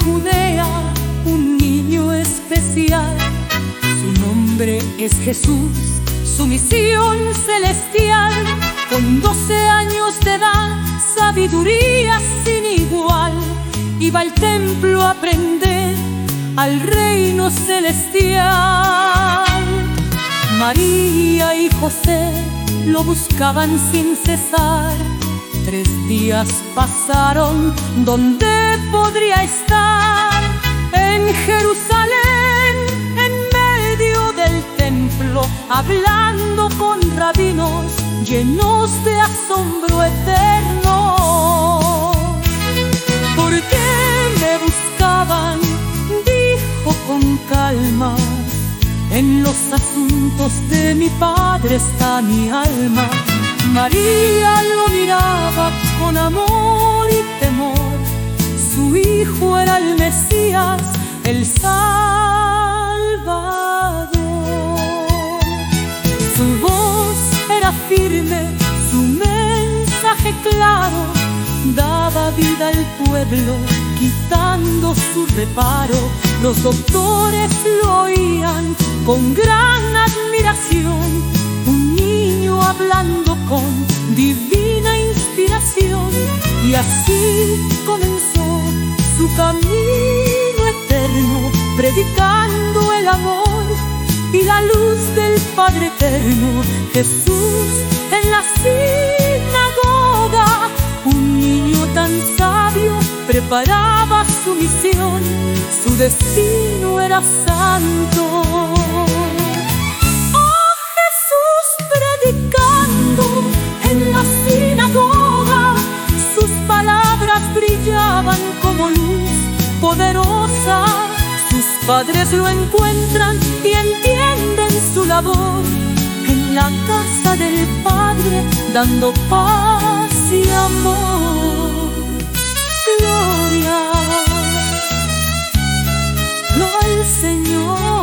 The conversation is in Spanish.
Judea un niño especial. Su nombre es Jesús, su misión celestial. Con 12 años de edad, sabiduría sin igual, iba al templo a aprender al reino celestial. María y José lo buscaban sin cesar. 3 días pasaron, ¿dónde podría estar? En Jerusalén, en medio del templo, hablando con rabinos llenos de asombro eterno. ¿Por qué me buscaban?, dijo con calma. En los asuntos de mi Padre está mi alma. María lo miraba con amor y temor. Su hijo era el Mesías, el Salvador. Su voz era firme, su mensaje claro, daba vida al pueblo, quitando su reparo. Los doctores lo oían con gran admiración. Un niño hablando con divina inspiración. Y así comenzó su camino eterno, predicando el amor y la luz del Padre eterno. Jesús en la sinagoga, un niño tan sabio, preparaba su misión. Su destino era santo. Oh, Jesús predicando en la sinagoga, sus palabras brillaban como luz poderosa. Sus padres lo encuentran y entienden su labor en la casa del Padre, dando paz y amor. Gloria al Señor.